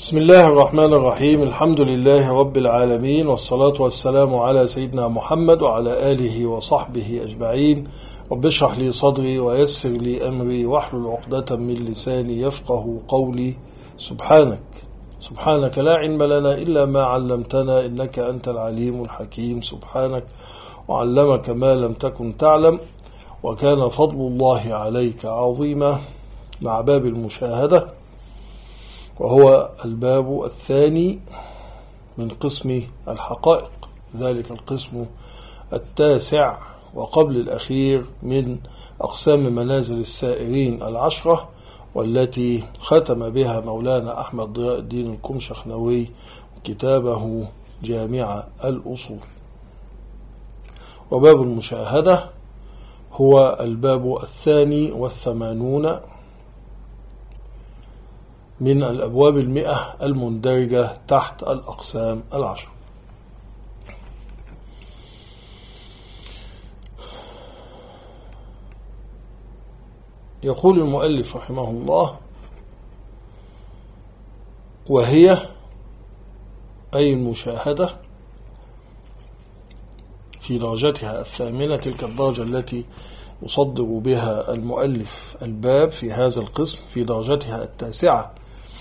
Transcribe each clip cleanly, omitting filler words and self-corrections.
بسم الله الرحمن الرحيم. الحمد لله رب العالمين، والصلاة والسلام على سيدنا محمد وعلى آله وصحبه أجمعين. رب اشرح لي صدري ويسر لي أمري واحلل عقدة من لساني يفقه قولي. سبحانك لا علم لنا إلا ما علمتنا إنك أنت العليم الحكيم. سبحانك وعلمك ما لم تكن تعلم، وكان فضل الله عليك عظيما. مع باب المشاهدة، وهو الباب الثاني من قسم الحقائق، ذلك القسم التاسع وقبل الأخير من أقسام منازل السائرين العشرة، والتي ختم بها مولانا أحمد ضياء الدين الكمشخنوي كتابه جامع الأصول. وباب المشاهدة هو الباب 82 من الأبواب 100 المندرجة تحت الأقسام العشر. يقول المؤلف رحمه الله: وهي أي المشاهدة في درجتها الثامنة، تلك الدرجة التي يصدر بها المؤلف الباب في هذا القسم، في درجتها التاسعة،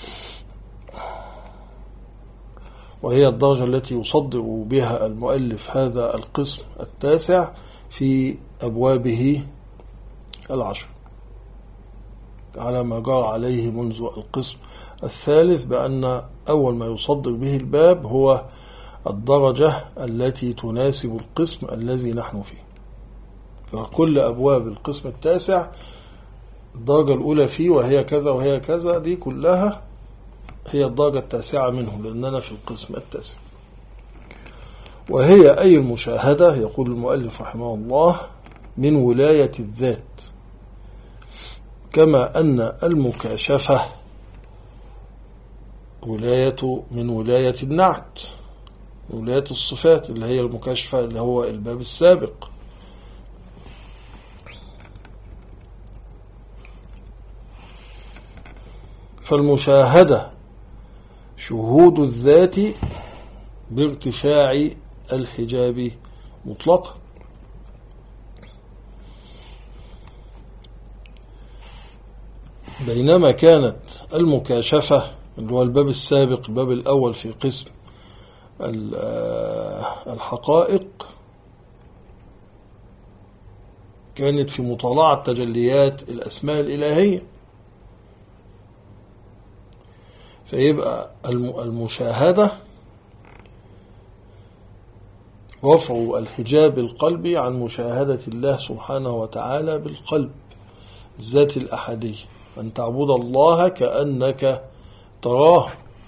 وهي الدرجة التي يصدر بها المؤلف هذا القسم التاسع في أبوابه العشر، على ما جرى عليه منذ القسم الثالث، بأن أول ما يصدر به الباب هو الدرجة التي تناسب القسم الذي نحن فيه. فكل أبواب القسم التاسع الدرجة الأولى فيه وهي كذا وهي كذا، دي كلها هي الدرجة التاسعة منه، لأننا في القسم التاسع. وهي أي المشاهدة، يقول المؤلف رحمه الله، من ولاية الذات، كما أن المكاشفة من ولاية النعت، ولاية الصفات اللي هي المكاشفة، اللي هو الباب السابق. فالمشاهدة شهود الذات بارتفاع الحجاب مطلقا، بينما كانت المكاشفة اللي هو الباب السابق، الباب الأول في قسم الحقائق، كانت في مطالعة تجليات الأسماء الإلهية. فيبقى المشاهدة رفع الحجاب القلبي عن مشاهدة الله سبحانه وتعالى بالقلب، الذات الأحدية، أن تعبد الله كأنك تراه.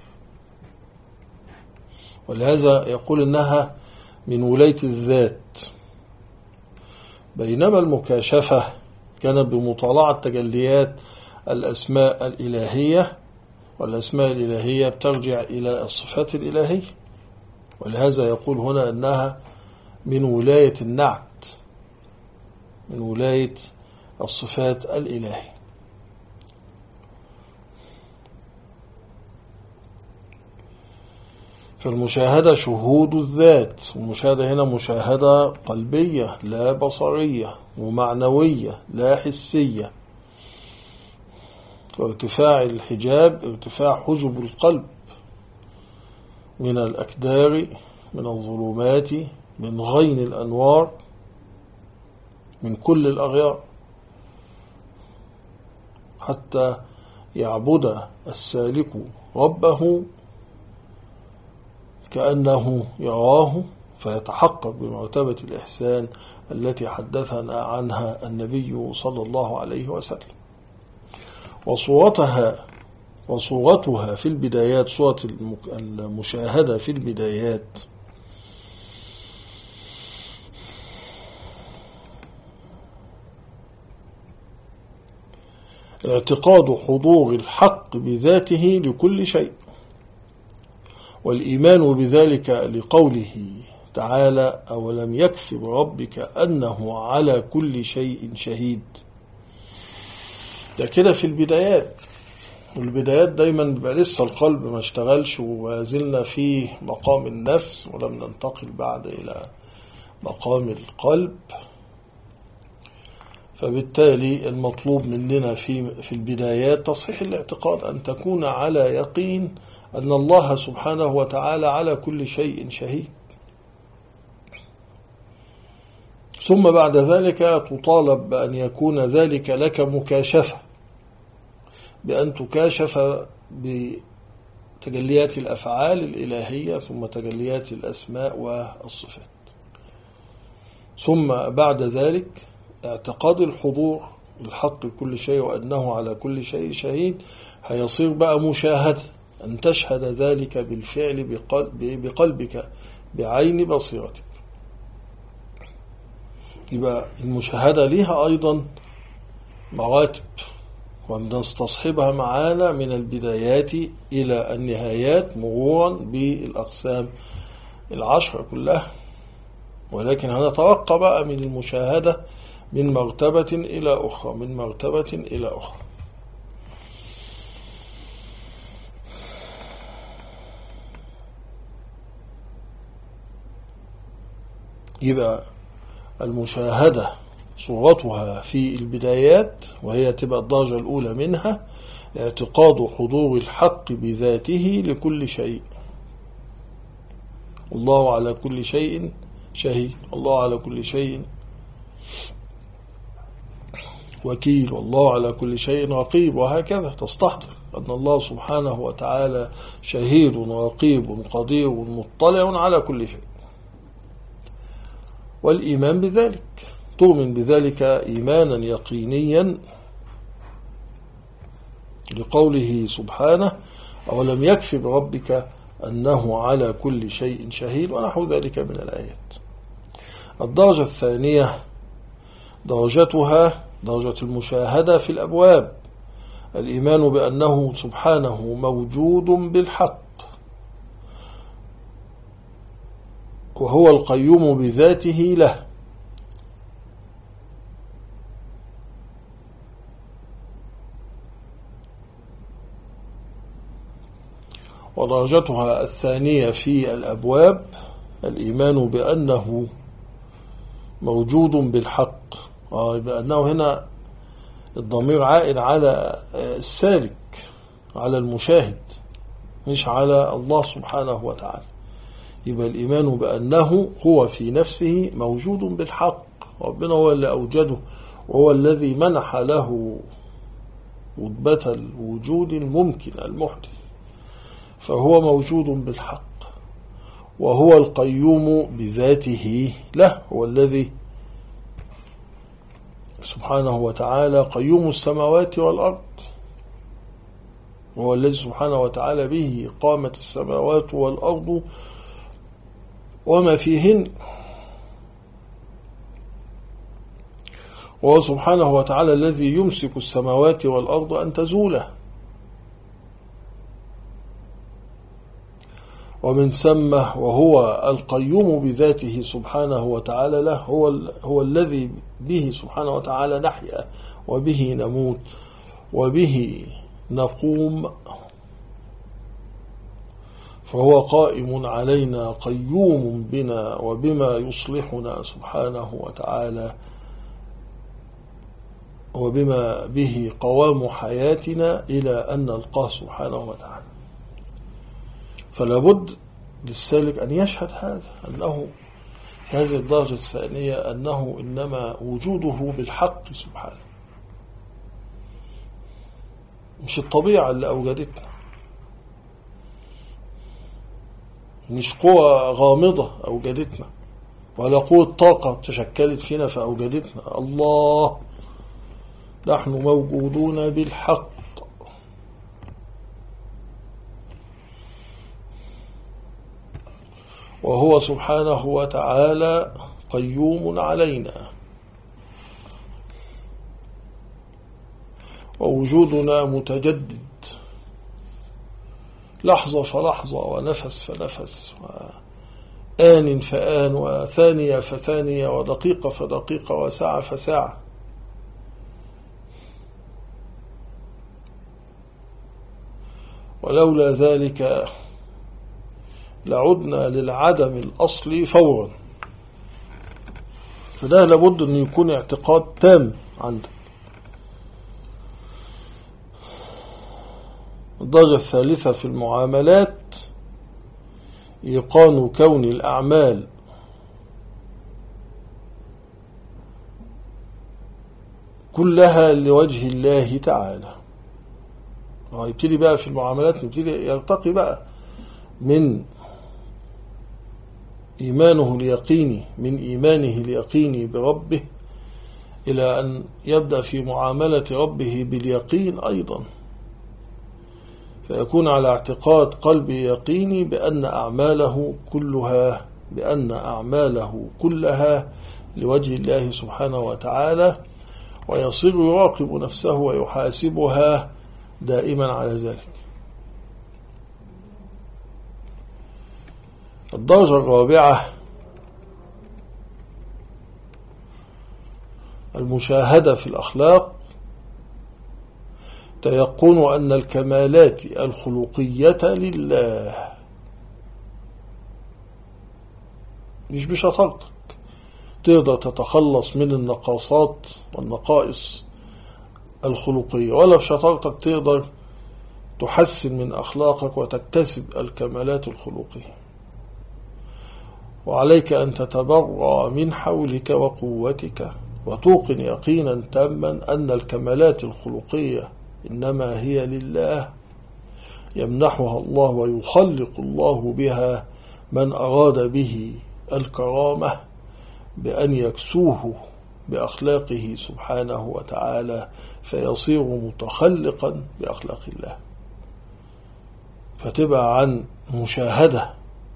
ولهذا يقول إنها من ولاية الذات، بينما المكاشفة كانت بمطالعة تجليات الأسماء الإلهية، والأسماء الإلهية بترجع إلى الصفات الإلهية. ولهذا يقول هنا أنها من ولاية النعت، من ولاية الصفات الإلهية. فالمشاهدة شهود الذات، والمشاهدة هنا مشاهدة قلبية لا بصرية، ومعنوية لا حسية. وارتفاع الحجاب ارتفاع حجب القلب من الأكدار، من الظلمات، من غين الأنوار، من كل الأغيار، حتى يعبد السالك ربه كأنه يراه، فيتحقق بمرتبة الإحسان التي حدثنا عنها النبي صلى الله عليه وسلم. وصورتها في البدايات، صورة المشاهدة في البدايات، اعتقاد حضور الحق بذاته لكل شيء، والإيمان بذلك لقوله تعالى: أولم يكف بربك أنه على كل شيء شهيد. ده كده في البدايات. والبدايات دايما بيبقى لسه القلب ما اشتغلش وزلنا في مقام النفس ولم ننتقل بعد إلى مقام القلب. فبالتالي المطلوب مننا في البدايات تصحيح الاعتقاد، أن تكون على يقين أن الله سبحانه وتعالى على كل شيء شهيد. ثم بعد ذلك تطالب بأن يكون ذلك لك مكاشفة، بأن تكاشف بتجليات الأفعال الإلهية ثم تجليات الأسماء والصفات. ثم بعد ذلك اعتقاد الحضور الحق لكل شيء وأنه على كل شيء شهيد هيصير بقى مشاهدة، أن تشهد ذلك بالفعل بقلبك بعين بصيرتك. يبقى المشاهدة لها أيضا مراتب ونستصحبها معانا من البدايات إلى النهايات مرورا بالأقسام 10 كلها، ولكن هنتوقع بقى من المشاهدة من مرتبة إلى أخرى، من مرتبة إلى أخرى. يبقى المشاهدة صورتها في البدايات، وهي تبقى الدرجة الأولى منها اعتقاد حضور الحق بذاته لكل شيء. الله على كل شيء شهيد، الله على كل شيء وكيل، والله على كل شيء رقيب، وهكذا تستحضر أن الله سبحانه وتعالى شهيد رقيب قدير مطلع على كل شيء، والإيمان بذلك، تؤمن بذلك إيمانا يقينيا لقوله سبحانه أولم يكف بربك أنه على كل شيء شهيد، ونحو ذلك من الآيات. الدرجة الثانية درجتها درجة المشاهدة في الأبواب، الإيمان بأنه سبحانه موجود بالحق وهو القيوم بذاته له، ودرجتها الثانية في الأبواب الإيمان بأنه موجود بالحق، بأنه هنا الضمير عائد على السالك، على المشاهد، مش على الله سبحانه وتعالى. يبقى الإيمان بأنه هو في نفسه موجود بالحق، ربنا هو اللي أوجده وهو الذي منح له رتبة الوجود الممكن المحدث، فهو موجود بالحق وهو القيوم بذاته له، هو الذي سبحانه وتعالى قيوم السماوات والأرض، وهو الذي سبحانه وتعالى به قامت السماوات والأرض وما فيهن، وهو سبحانه وتعالى الذي يمسك السماوات والأرض أن تزوله، ومن ثم وهو القيوم بذاته سبحانه وتعالى له، هو الذي به سبحانه وتعالى نحيا وبه نموت وبه نقوم، فهو قائم علينا قيوم بنا وبما يصلحنا سبحانه وتعالى وبما به قوام حياتنا إلى أن نلقاه سبحانه وتعالى. فلا بد للسالك أن يشهد هذا، أنه هذه الدرجة الثانية أنه إنما وجوده بالحق سبحانه، مش الطبيعة اللي أوجدتنا، مش قوة غامضة أوجدتنا، ولا قوة طاقة تشكلت فينا فأوجدتنا. الله، نحن موجودون بالحق، وهو سبحانه وتعالى قيوم علينا، ووجودنا متجدد لحظة فلحظة ونفس فنفس وآن فآن وثانية فثانية ودقيقة فدقيقة وساعة فساعة. ولولا ذلك لعدنا للعدم الأصلي فورا. فده لابد أن يكون اعتقاد تام عندك. الدرجة الثالثة في المعاملات إيقان كون الأعمال كلها لوجه الله تعالى. يبتدي بقى في المعاملات، نبتدي يرتقي بقى من إيمانه اليقيني، من إيمانه اليقيني بربه، إلى أن يبدأ في معاملة ربه باليقين أيضا، فيكون على اعتقاد قلبي يقيني بأن أعماله كلها لوجه الله سبحانه وتعالى، ويصير يراقب نفسه ويحاسبها دائما على ذلك. الدرجة الرابعة المشاهدة في الأخلاق، تيقن أن الكمالات الخلقية لله، مش بشطارتك تقدر تتخلص من النقاصات والنقائص الخلقية، ولا بشطارتك تقدر تحسن من أخلاقك وتكتسب الكمالات الخلقية. وعليك أن تتبرأ من حولك وقوتك، وتوقن يقينا تاما أن الكمالات الخلقية إنما هي لله، يمنحها الله ويخلق الله بها من أراد به الكرامة بأن يكسوه بأخلاقه سبحانه وتعالى، فيصير متخلقا بأخلاق الله. فتبع عن مشاهدة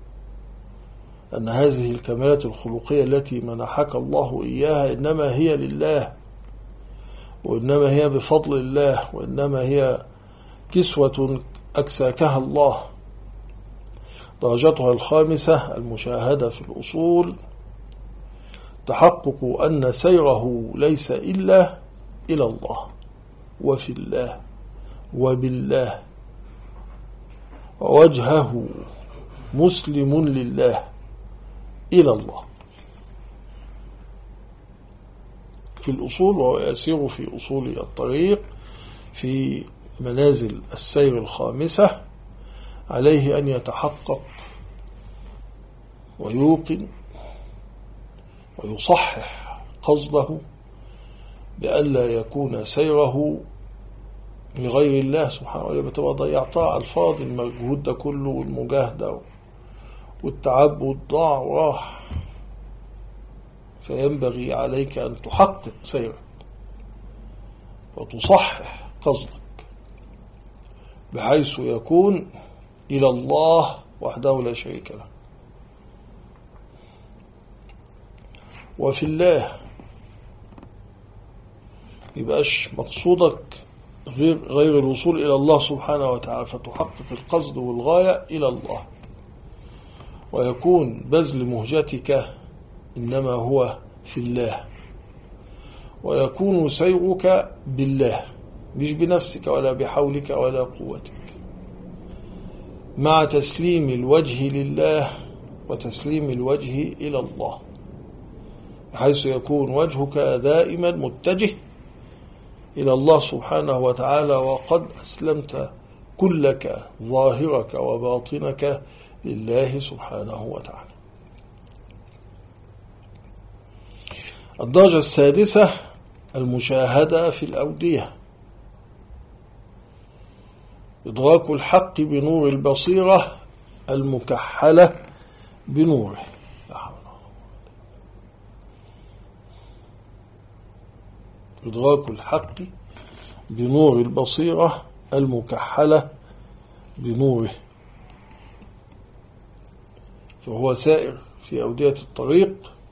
أن هذه الكمالات الخلقية التي منحك الله إياها إنما هي لله، وإنما هي بفضل الله، وإنما هي كسوة أكساكها الله. درجتها الخامسة المشاهدة في الأصول، تحقق أن سيره ليس إلا إلى الله وفي الله وبالله، ووجهه مسلم لله إلى الله في الأصول، وهو يسير في أصول الطريق في منازل السير الخامسة. عليه أن يتحقق ويوقن ويصحح قصده بألا يكون سيره لغير الله سبحانه وتعالى، تبقى ضيعتها على الفاضي، المجهود ده كله والمجاهدة والتعب ضاع وراح. فينبغي عليك أن تحقق سيرك وتصحح قصدك بحيث يكون إلى الله وحده لا شريك له، وفي الله يبقاش مقصودك غير الوصول إلى الله سبحانه وتعالى، فتحقق القصد والغاية إلى الله، ويكون بذل مهجتك إنما هو في الله، ويكون سيرك بالله مش بنفسك ولا بحولك ولا قوتك، مع تسليم الوجه لله وتسليم الوجه إلى الله، بحيث يكون وجهك دائما متجه إلى الله سبحانه وتعالى، وقد أسلمت كلك ظاهرك وباطنك لله سبحانه وتعالى. الدرجة السادسة المشاهدة في الأودية، إدراك الحق بنور البصيرة المكحلة بنوره. إدراك الحق بنور البصيرة المكحلة بنوره، فهو سائر في أودية الطريق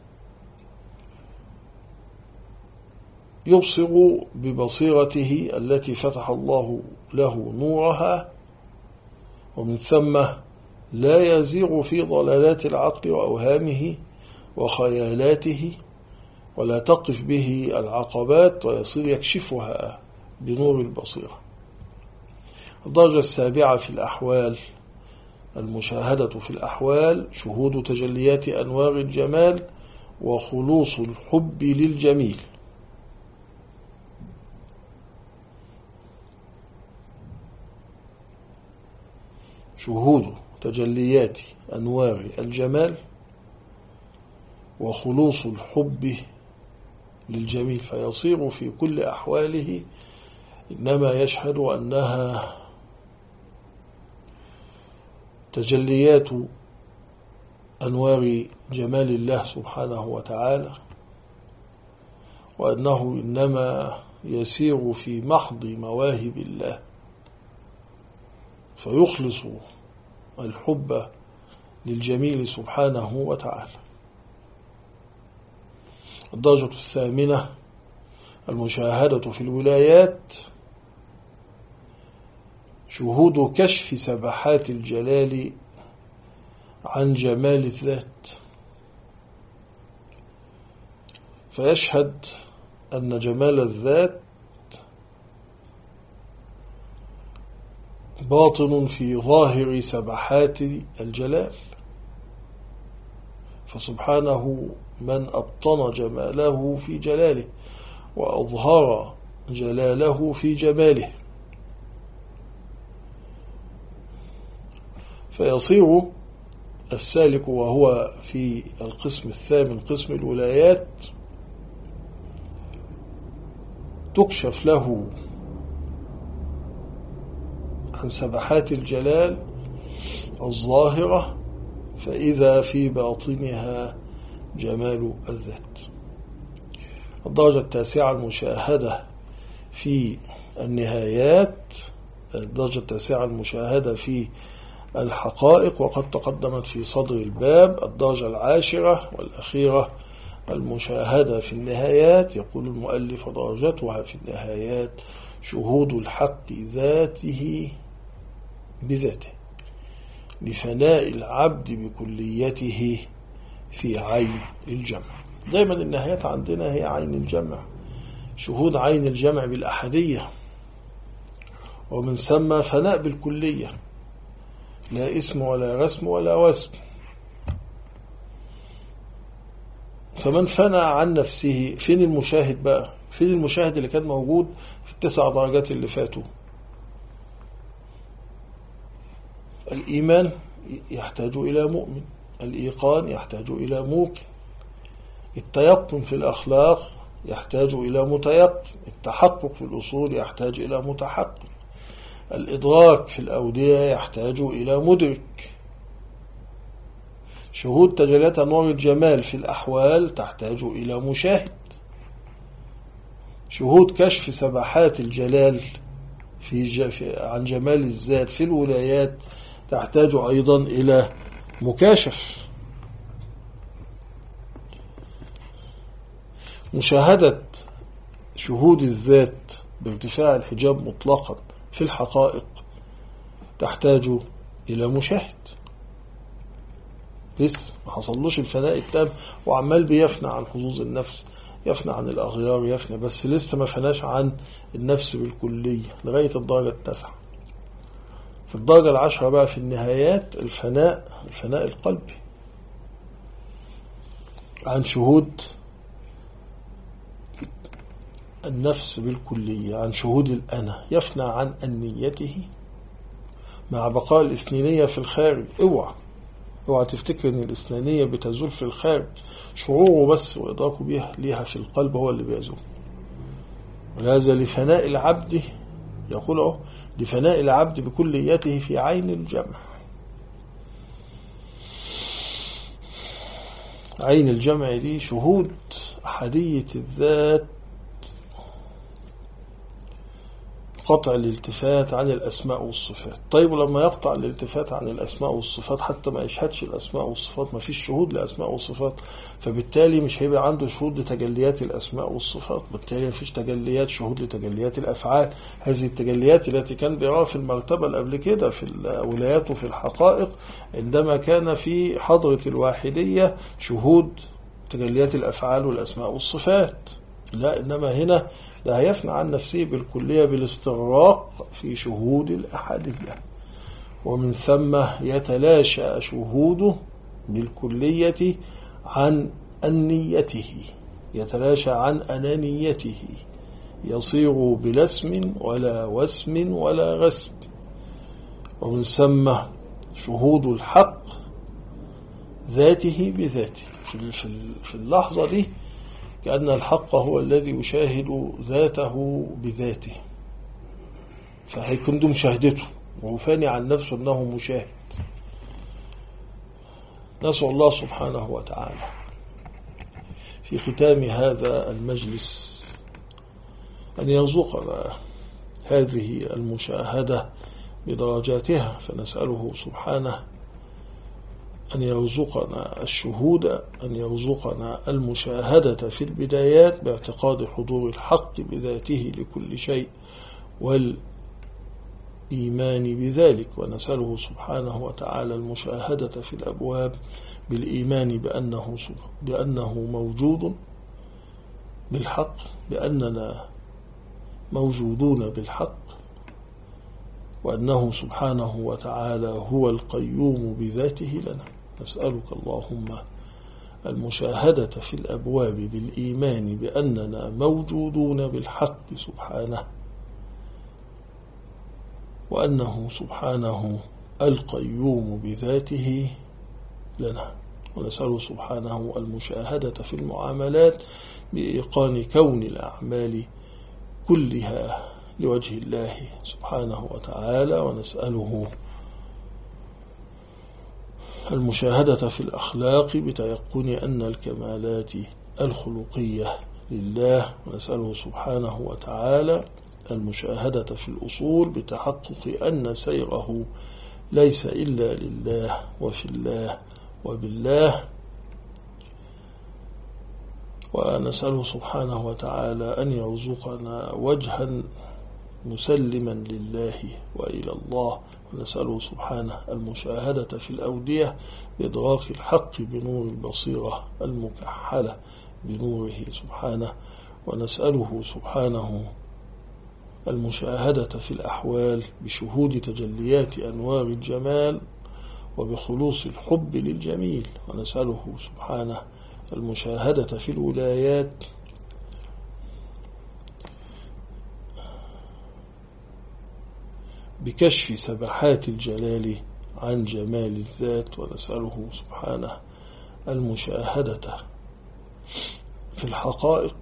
يبصر ببصيرته التي فتح الله له نورها، ومن ثم لا يزيغ في ضلالات العقل وأوهامه وخيالاته، ولا تقف به العقبات، ويصير يكشفها بنور البصيرة. الدرجة السابعة في الأحوال، المشاهدة في الأحوال شهود تجليات أنوار الجمال وخلوص الحب للجميل. شهود تجليات أنوار الجمال وخلوص الحب للجميل، فيصير في كل أحواله إنما يشهد أنها تجليات أنوار جمال الله سبحانه وتعالى، وأنه إنما يسير في محض مواهب الله، فيخلص الحب للجميل سبحانه وتعالى. الدرجة الثامنة المشاهدة في الولايات شهود كشف سبحات الجلال عن جمال الذات، فيشهد أن جمال الذات باطن في ظاهر سبحات الجلال، فسبحانه من أبطن جماله في جلاله وأظهر جلاله في جماله، فيصير السالك وهو في القسم الثامن قسم الولايات تكشف له عن سبحات الجلال الظاهرة، فإذا في باطنها جمال الذات. الدرجة التاسعة المشاهدة في النهايات، الدرجة التاسعة المشاهدة في الحقائق وقد تقدمت في صدر الباب. الدرجة العاشرة والأخيرة المشاهدة في النهايات، يقول المؤلف درجتها في النهايات شهود الحق ذاته بذاته لفناء العبد بكليته في عين الجمع. دايما النهايات عندنا هي عين الجمع، شهود عين الجمع بالأحدية، ومن ثم فناء بالكلية، لا اسم ولا رسم ولا وسم. فمن فنى عن نفسه، فين المشاهد بقى؟ فين المشاهد اللي كان موجود في التسع درجات اللي فاتوا؟ الإيمان يحتاج إلى مؤمن، الإيقان يحتاج إلى موقن، التيقن في الأخلاق يحتاج إلى متيقن، التحقق في الأصول يحتاج إلى متحقق، الإدراك في الأودية يحتاج إلى مدرك. شهود تجليات أنوار الجمال في الأحوال تحتاج إلى مشاهد. شهود كشف سبحات الجلال عن جمال الذات في الولايات تحتاج أيضا إلى مكاشف. مشاهدة شهود الذات بارتفاع الحجاب مطلقا في الحقائق تحتاج إلى مشاهد، لسه ما حصلوش الفناء التام وعمال بيفنى عن حظوظ النفس، يفنى عن الأغيار، يفنى بس لسه ما فناش عن النفس بالكلية لغاية الدرجة التاسعة. في الدرجة العاشرة بقى في النهايات الفناء القلبي عن شهود النفس بالكلية، عن شهود الأنا، يفنى عن أنيته مع بقاء الإثنينية في الخارج. اوعى تفتكر ان الإثنانية بتزول في الخارج، شعوره بس وإدراكه بها ليها في القلب هو اللي بيزول. ولهذا لفناء العبد، يقول لفناء العبد بكليته في عين الجمع. عين الجمع دي شهود أحدية الذات، قطع الالتفات عن الأسماء والصفات. طيب ولما يقطع الالتفات عن الأسماء والصفات حتى ما يشهدش الأسماء والصفات، ما فيش شهود لأسماء والصفات، فبالتالي مش هيبقى عنده شهود لتجليات الأسماء والصفات، بالتالي ما فيش تجليات شهود لتجليات الأفعال. هذه التجليات التي كان بيراها في المرتبة اللي قبل كده في الولايات وفي الحقائق، عندما كان في حضرة الواحدية شهود تجليات الأفعال والأسماء والصفات. لا، إنما هنا ده هيفنى عن نفسه بالكلية بالاستغراق في شهود الأحدية، ومن ثم يتلاشى شهوده بالكلية عن أنيته، يتلاشى عن أنانيته، يصير بلا اسم ولا وسم ولا غسب. ومن ثم شهود الحق ذاته بذاته، في اللحظة دي كأن الحق هو الذي يشاهد ذاته بذاته، فهيكون ده مشاهدته وهو فاني عن نفسه أنه مشاهد. نسأل الله سبحانه وتعالى في ختام هذا المجلس أن يرزقنا هذه المشاهدة بدرجاتها، فنسأله سبحانه أن يرزقنا الشهود، أن يرزقنا المشاهدة في البدايات باعتقاد حضور الحق بذاته لكل شيء والإيمان بذلك، ونسأله سبحانه وتعالى المشاهدة في الأبواب بالإيمان بأنه موجود بالحق، بأننا موجودون بالحق، وأنه سبحانه وتعالى هو القيوم بذاته لنا. نسألك اللهم المشاهدة في الأبواب بالإيمان بأننا موجودون بالحق سبحانه، وأنه سبحانه القيوم بذاته لنا، ونسأل سبحانه المشاهدة في المعاملات بإيقان كون الأعمال كلها لوجه الله سبحانه وتعالى، ونسأله المشاهدة في الأخلاق بتيقن أن الكمالات الخلقية لله، ونسأله سبحانه وتعالى المشاهدة في الأصول بتحقق أن سيره ليس إلا لله وفي الله وبالله، ونسأله سبحانه وتعالى أن يرزقنا وجها مسلما لله وإلى الله، ونسأله سبحانه المشاهدة في الأودية بإدراك الحق بنور البصيرة المكحلة بنوره سبحانه، ونسأله سبحانه المشاهدة في الأحوال بشهود تجليات أنوار الجمال وبخلوص الحب للجميل، ونسأله سبحانه المشاهدة في الولايات بكشف سبحات الجلال عن جمال الذات، ونسأله سبحانه المشاهدة في الحقائق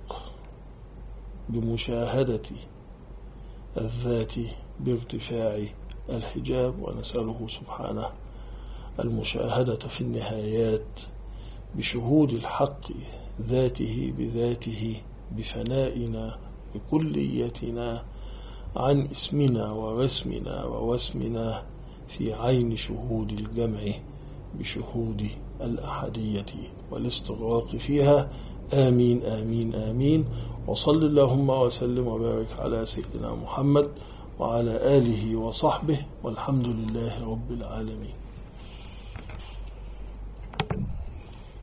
بمشاهدة الذات بارتفاع الحجاب، ونسأله سبحانه المشاهدة في النهايات بشهود الحق ذاته بذاته بفنائنا بكليتنا عن اسمنا ورسمنا ووسمنا في عين شهود الجمع بشهود الأحدية والاستغراق فيها. آمين آمين آمين. وصل اللهم وسلم وبارك على سيدنا محمد وعلى آله وصحبه، والحمد لله رب العالمين.